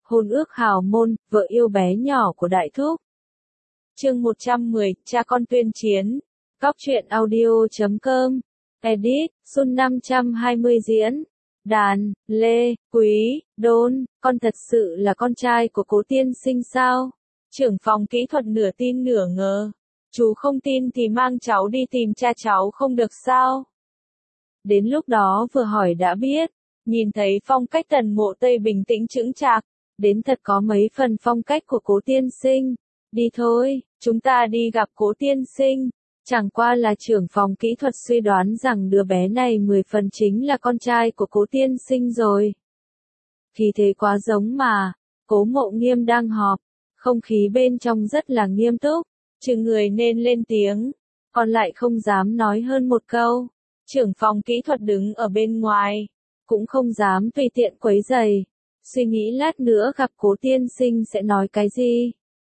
Hôn ước hào môn, vợ yêu bé nhỏ của Đại Thúc. Chương 110, cha con tuyên chiến. Góc truyện audio.com. Edit, Sun 520 diễn. Đàn, Lê, Quý, Đôn, con thật sự là con trai của Cố tiên sinh sao? Trưởng phòng kỹ thuật nửa tin nửa ngờ. Chú không tin thì mang cháu đi tìm cha cháu không được sao? Đến lúc đó vừa hỏi đã biết, nhìn thấy phong cách Tần Mộ Tây bình tĩnh chững chạc, đến thật có mấy phần phong cách của Cố tiên sinh. Đi thôi, chúng ta đi gặp Cố tiên sinh. Chẳng qua là trưởng phòng kỹ thuật suy đoán rằng đứa bé này 10 phần chính là con trai của Cố tiên sinh rồi. Khí thế quá giống mà. Cố Mộ Nghiêm đang họp, không khí bên trong rất là nghiêm túc, trừ người nên lên tiếng, còn lại không dám nói hơn một câu. Trưởng phòng kỹ thuật đứng ở bên ngoài, cũng không dám tùy tiện quấy rầy, suy nghĩ lát nữa gặp Cố tiên sinh sẽ nói cái gì.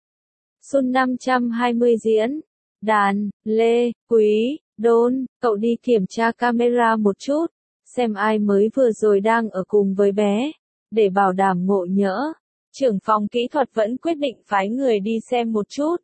Sun 520 diễn. Đàn, Lê, Quý, Đôn, cậu đi kiểm tra camera một chút, xem ai mới vừa rồi đang ở cùng với bé, để bảo đảm ngộ nhỡ. Trưởng phòng kỹ thuật vẫn quyết định phái người đi xem một chút.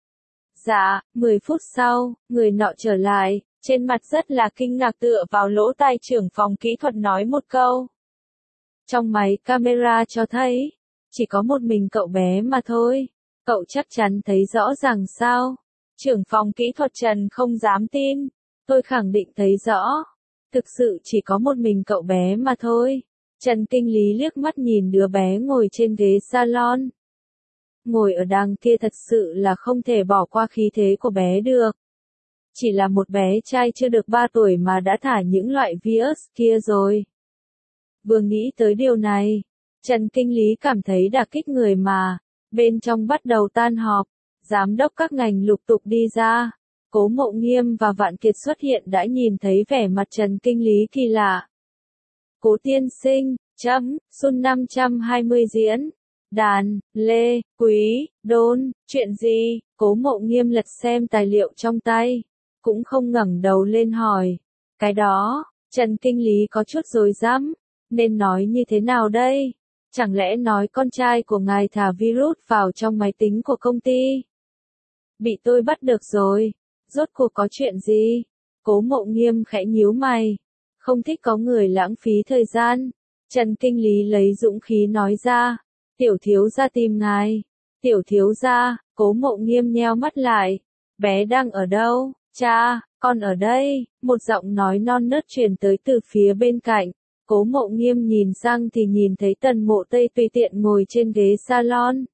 Dạ, 10 phút sau, người nọ trở lại, trên mặt rất là kinh ngạc tựa vào lỗ tai trưởng phòng kỹ thuật nói một câu. Trong máy camera cho thấy, chỉ có một mình cậu bé mà thôi, cậu chắc chắn thấy rõ ràng sao? Trưởng phòng kỹ thuật Trần không dám tin, tôi khẳng định thấy rõ, thực sự chỉ có một mình cậu bé mà thôi. Trần kinh lý liếc mắt nhìn đứa bé ngồi trên ghế salon. Ngồi ở đằng kia thật sự là không thể bỏ qua khí thế của bé được. Chỉ là một bé trai chưa được 3 tuổi mà đã thả những loại virus kia rồi. Vừa nghĩ tới điều này, Trần kinh lý cảm thấy đả kích người mà. Bên trong bắt đầu tan họp, giám đốc các ngành lục tục đi ra. Cố Mộ Nghiêm và Vạn Kiệt xuất hiện đã nhìn thấy vẻ mặt Trần kinh lý kỳ lạ. Cố tiên sinh, Sun 520 diễn. Đàn, Lê, Quý, Đôn, chuyện gì? Cố Mộ Nghiêm lật xem tài liệu trong tay, cũng không ngẩng đầu lên hỏi. Cái đó, Trần kinh lý có chút rối rắm, nên nói như thế nào đây? Chẳng lẽ nói con trai của ngài thả virus vào trong máy tính của công ty? Bị tôi bắt được rồi. Rốt cuộc có chuyện gì? Cố Mộ Nghiêm khẽ nhíu mày. Không thích có người lãng phí thời gian. Trần kinh lý lấy dũng khí nói ra. Tiểu thiếu gia tìm ngài. Tiểu thiếu gia, Cố Mộ Nghiêm nheo mắt lại. Bé đang ở đâu? Cha, con ở đây. Một giọng nói non nớt truyền tới từ phía bên cạnh. Cố Mộ Nghiêm nhìn sang thì nhìn thấy Tần Mộ Tây tùy tiện ngồi trên ghế salon.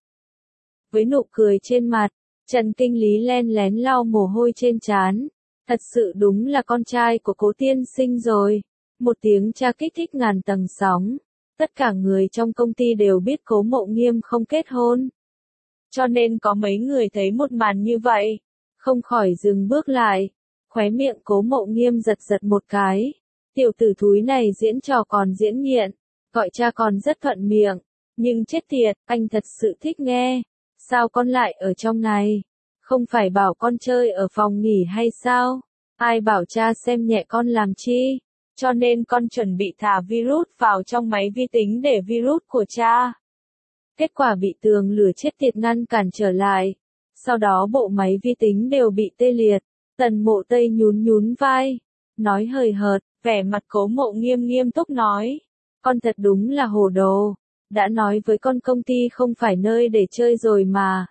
Với nụ cười trên mặt, Trần kinh lý len lén lau mồ hôi trên trán. Thật sự đúng là con trai của Cố tiên sinh rồi. Một tiếng cha kích thích ngàn tầng sóng. Tất cả người trong công ty đều biết Cố Mộ Nghiêm không kết hôn. Cho nên có mấy người thấy một màn như vậy, không khỏi dừng bước lại. Khóe miệng Cố Mộ Nghiêm giật giật một cái. Tiểu tử thúi này diễn trò còn diễn nghiện, gọi cha còn rất thuận miệng, nhưng chết tiệt, anh thật sự thích nghe. Sao con lại ở trong này? Không phải bảo con chơi ở phòng nghỉ hay sao? Ai bảo cha xem nhẹ con làm chi? Cho nên con chuẩn bị thả virus vào trong máy vi tính để virus của cha. Kết quả bị tường lửa chết tiệt ngăn cản trở lại. Sau đó bộ máy vi tính đều bị tê liệt. Tần Mộ Tây nhún nhún vai, nói hời hợt. Vẻ mặt Cố Mộ Nghiêm nghiêm túc nói. Con thật đúng là hồ đồ. Đã nói với con công ty không phải nơi để chơi rồi mà.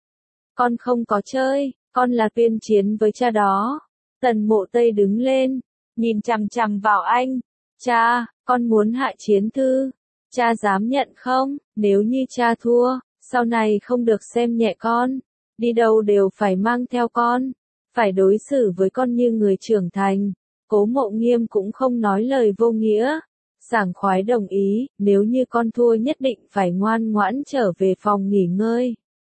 Con không có chơi, con là tuyên chiến với cha đó. Tần Mộ Tây đứng lên, nhìn chằm chằm vào anh. Cha, con muốn hạ chiến thư. Cha dám nhận không? Nếu như cha thua, sau này không được xem nhẹ con. Đi đâu đều phải mang theo con. Phải đối xử với con như người trưởng thành. Cố Mộ Nghiêm cũng không nói lời vô nghĩa, sảng khoái đồng ý, nếu như con thua nhất định phải ngoan ngoãn trở về phòng nghỉ ngơi.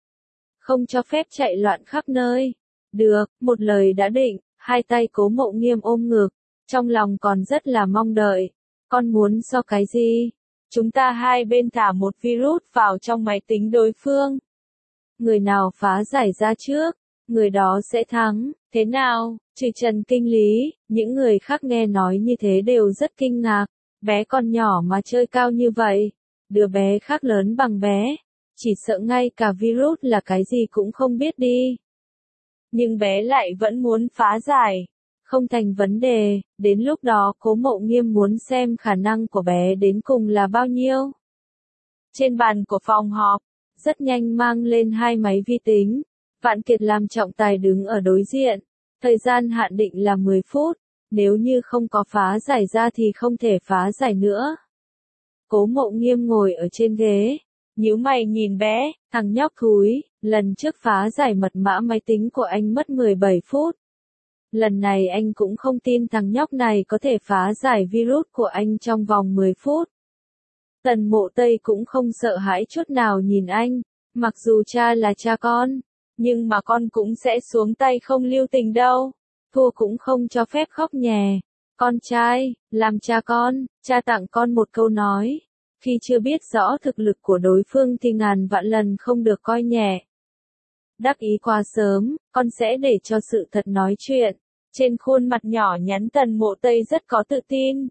Không cho phép chạy loạn khắp nơi. Được, một lời đã định, hai tay Cố Mộ Nghiêm ôm ngực, trong lòng còn rất là mong đợi. Con muốn so cái gì? Chúng ta hai bên thả một virus vào trong máy tính đối phương. Người nào phá giải ra trước, người đó sẽ thắng, thế nào? Trừ Trần kinh lý, những người khác nghe nói như thế đều rất kinh ngạc. Bé con nhỏ mà chơi cao như vậy, đứa bé khác lớn bằng bé, chỉ sợ ngay cả virus là cái gì cũng không biết đi. Nhưng bé lại vẫn muốn phá giải. Không thành vấn đề, đến lúc đó Cố Mộ Nghiêm muốn xem khả năng của bé đến cùng là bao nhiêu. Trên bàn của phòng họp, rất nhanh mang lên hai máy vi tính. Vạn Kiệt làm trọng tài đứng ở đối diện. Thời gian hạn định là 10 phút, nếu như không có phá giải ra thì không thể phá giải nữa. Cố Mộ Nghiêm ngồi ở trên ghế, nhíu mày nhìn bé, thằng nhóc thúi, lần trước phá giải mật mã máy tính của anh mất 17 phút. Lần này anh cũng không tin thằng nhóc này có thể phá giải virus của anh trong vòng 10 phút. Tần Mộ Tây cũng không sợ hãi chút nào nhìn anh, mặc dù cha là cha con, nhưng mà con cũng sẽ xuống tay không lưu tình đâu. Thua cũng không cho phép khóc nhè. Con trai, làm cha con, cha tặng con một câu nói. Khi chưa biết rõ thực lực của đối phương thì ngàn vạn lần không được coi nhẹ. Đắc ý quá sớm, con sẽ để cho sự thật nói chuyện. Trên khuôn mặt nhỏ nhắn Tần Mộ Tây rất có tự tin.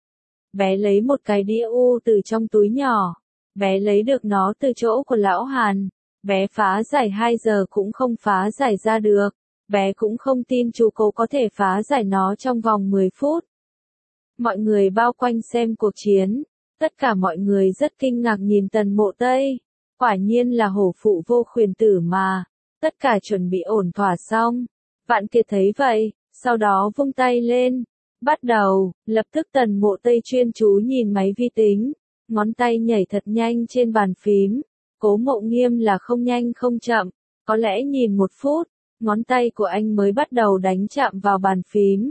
Bé lấy một cái đĩa u từ trong túi nhỏ. Bé lấy được nó từ chỗ của lão Hàn. Bé phá giải 2 giờ cũng không phá giải ra được. Bé cũng không tin chú Cố có thể phá giải nó trong vòng 10 phút. Mọi người bao quanh xem cuộc chiến. Tất cả mọi người rất kinh ngạc nhìn Tần Mộ Tây. Quả nhiên là hổ phụ vô khuyển tử mà. Tất cả chuẩn bị ổn thỏa xong. Vạn Kiệt thấy vậy, sau đó vung tay lên. Bắt đầu, lập tức Tần Mộ Tây chuyên chú nhìn máy vi tính. Ngón tay nhảy thật nhanh trên bàn phím. Cố Mộ Nghiêm là không nhanh không chậm. Có lẽ nhìn 1 phút, ngón tay của anh mới bắt đầu đánh chạm vào bàn phím.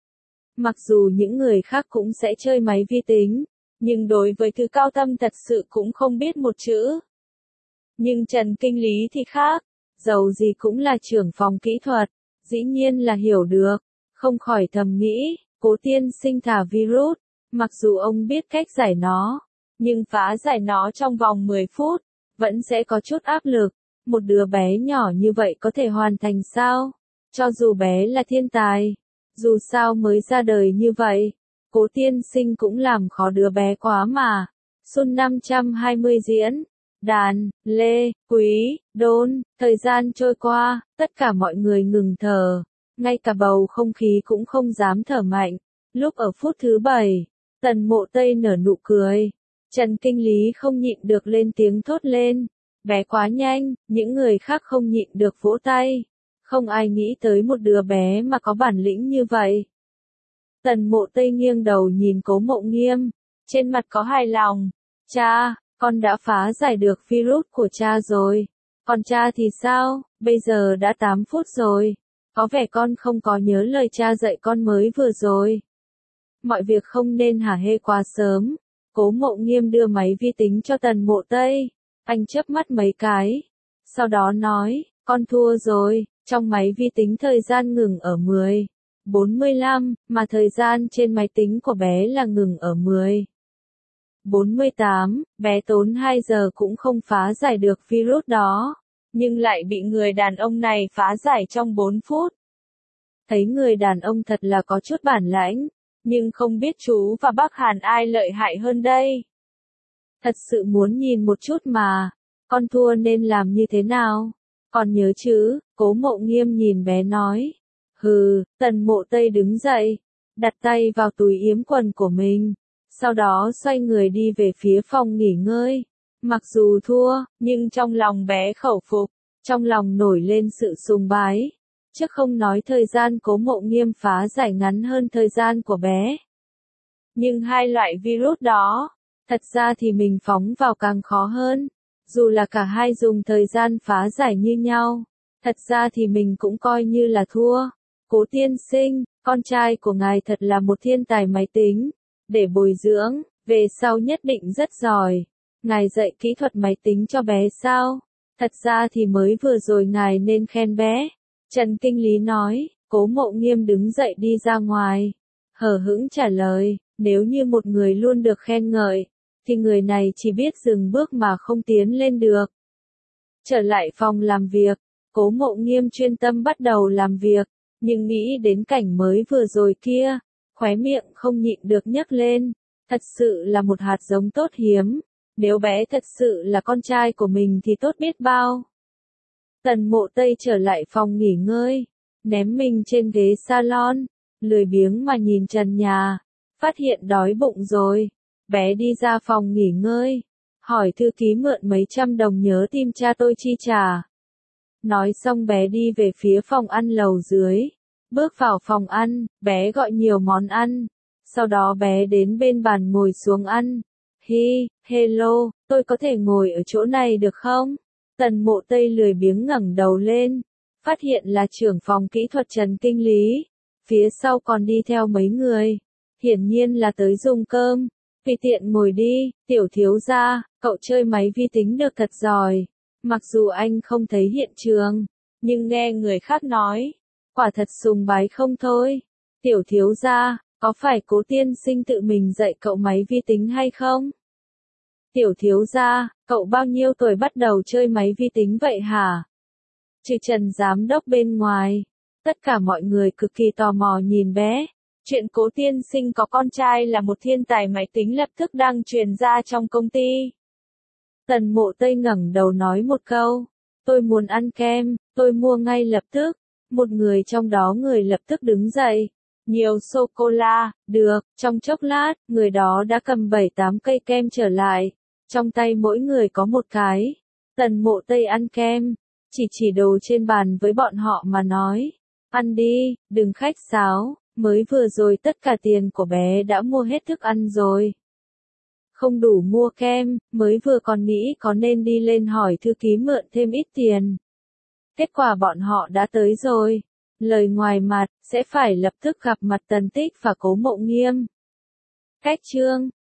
Mặc dù những người khác cũng sẽ chơi máy vi tính, nhưng đối với thứ cao thâm thật sự cũng không biết một chữ. Nhưng Trần Kinh Lý thì khác, dầu gì cũng là trưởng phòng kỹ thuật, dĩ nhiên là hiểu được, không khỏi thầm nghĩ, Cố tiên sinh thả virus, mặc dù ông biết cách giải nó, nhưng phá giải nó trong vòng 10 phút, vẫn sẽ có chút áp lực. Một đứa bé nhỏ như vậy có thể hoàn thành sao? Cho dù bé là thiên tài, dù sao mới ra đời như vậy, Cố tiên sinh cũng làm khó đứa bé quá mà. Sun 520 diễn, đàn, lê, quý, đôn, thời gian trôi qua, tất cả mọi người ngừng thở, ngay cả bầu không khí cũng không dám thở mạnh. Lúc ở phút thứ 7, Tần Mộ Tây nở nụ cười. Trần Kinh Lý không nhịn được lên tiếng thốt lên. Bé quá nhanh, những người khác không nhịn được vỗ tay. Không ai nghĩ tới một đứa bé mà có bản lĩnh như vậy. Tần Mộ Tây nghiêng đầu nhìn Cố Mộ Nghiêm, trên mặt có hài lòng. Cha, con đã phá giải được virus của cha rồi. Còn cha thì sao, bây giờ đã 8 phút rồi. Có vẻ con không có nhớ lời cha dạy con mới vừa rồi. Mọi việc không nên hả hê quá sớm. Cố Mộ Nghiêm đưa máy vi tính cho Tần Mộ Tây. Anh chớp mắt mấy cái. Sau đó nói, con thua rồi. Trong máy vi tính thời gian ngừng ở 10:45, mà thời gian trên máy tính của bé là ngừng ở 10:48. Bé tốn 2 giờ cũng không phá giải được virus đó. Nhưng lại bị người đàn ông này phá giải trong 4 phút. Thấy người đàn ông thật là có chút bản lãnh. Nhưng không biết chú và bác Hàn ai lợi hại hơn đây. Thật sự muốn nhìn một chút mà. Con thua nên làm như thế nào? Còn nhớ chứ? Cố Mộ Nghiêm nhìn bé nói. Hừ, Tần Mộ Tây đứng dậy. Đặt tay vào túi yếm quần của mình. Sau đó xoay người đi về phía phòng nghỉ ngơi. Mặc dù thua, nhưng trong lòng bé khẩu phục. Trong lòng nổi lên sự sùng bái. Chứ không nói thời gian Cố Mộ Nghiêm phá giải ngắn hơn thời gian của bé. Nhưng hai loại virus đó, thật ra thì mình phóng vào càng khó hơn. Dù là cả hai dùng thời gian phá giải như nhau, thật ra thì mình cũng coi như là thua. Cố tiên sinh, con trai của ngài thật là một thiên tài máy tính. Để bồi dưỡng, về sau nhất định rất giỏi. Ngài dạy kỹ thuật máy tính cho bé sao? Thật ra thì mới vừa rồi ngài nên khen bé. Trần Kinh Lý nói. Cố Mộ Nghiêm đứng dậy đi ra ngoài. Hờ hững trả lời, nếu như một người luôn được khen ngợi, thì người này chỉ biết dừng bước mà không tiến lên được. Trở lại phòng làm việc, Cố Mộ Nghiêm chuyên tâm bắt đầu làm việc, nhưng nghĩ đến cảnh mới vừa rồi kia, khóe miệng không nhịn được nhấc lên. Thật sự là một hạt giống tốt hiếm. Nếu bé thật sự là con trai của mình thì tốt biết bao. Tần Mộ Tây trở lại phòng nghỉ ngơi, ném mình trên ghế salon, lười biếng mà nhìn trần nhà, phát hiện đói bụng rồi. Bé đi ra phòng nghỉ ngơi, hỏi thư ký mượn mấy trăm đồng nhớ tìm cha tôi chi trả. Nói xong bé đi về phía phòng ăn lầu dưới. Bước vào phòng ăn, bé gọi nhiều món ăn. Sau đó bé đến bên bàn ngồi xuống ăn. Hello, tôi có thể ngồi ở chỗ này được không? Tần Mộ Tây lười biếng ngẩng đầu lên, phát hiện là trưởng phòng kỹ thuật Trần Kinh Lý. Phía sau còn đi theo mấy người. Hiển nhiên là tới dùng cơm. Tùy tiện ngồi đi, tiểu thiếu gia, cậu chơi máy vi tính được thật giỏi. Mặc dù anh không thấy hiện trường, nhưng nghe người khác nói, quả thật sùng bái không thôi. Tiểu thiếu gia, có phải Cố tiên sinh tự mình dạy cậu máy vi tính hay không? Tiểu thiếu gia, cậu bao nhiêu tuổi bắt đầu chơi máy vi tính vậy hả? Trừ Trần giám đốc bên ngoài, tất cả mọi người cực kỳ tò mò nhìn bé. Chuyện Cố tiên sinh có con trai là một thiên tài máy tính lập tức đang truyền ra trong công ty. Tần Mộ Tây ngẩng đầu nói một câu, tôi muốn ăn kem, tôi mua ngay lập tức. Một người trong đó người lập tức đứng dậy. Nhiều sô-cô-la, được, trong chốc lát, người đó đã cầm 7-8 cây kem trở lại. Trong tay mỗi người có một cái. Tần Mộ Tây ăn kem, chỉ đồ trên bàn với bọn họ mà nói. Ăn đi, đừng khách sáo, mới vừa rồi tất cả tiền của bé đã mua hết thức ăn rồi. Không đủ mua kem, mới vừa còn nghĩ có nên đi lên hỏi thư ký mượn thêm ít tiền. Kết quả bọn họ đã tới rồi. Lời ngoài mặt, sẽ phải lập tức gặp mặt Tần Tích và Cố Mộng Nghiêm. Cách chương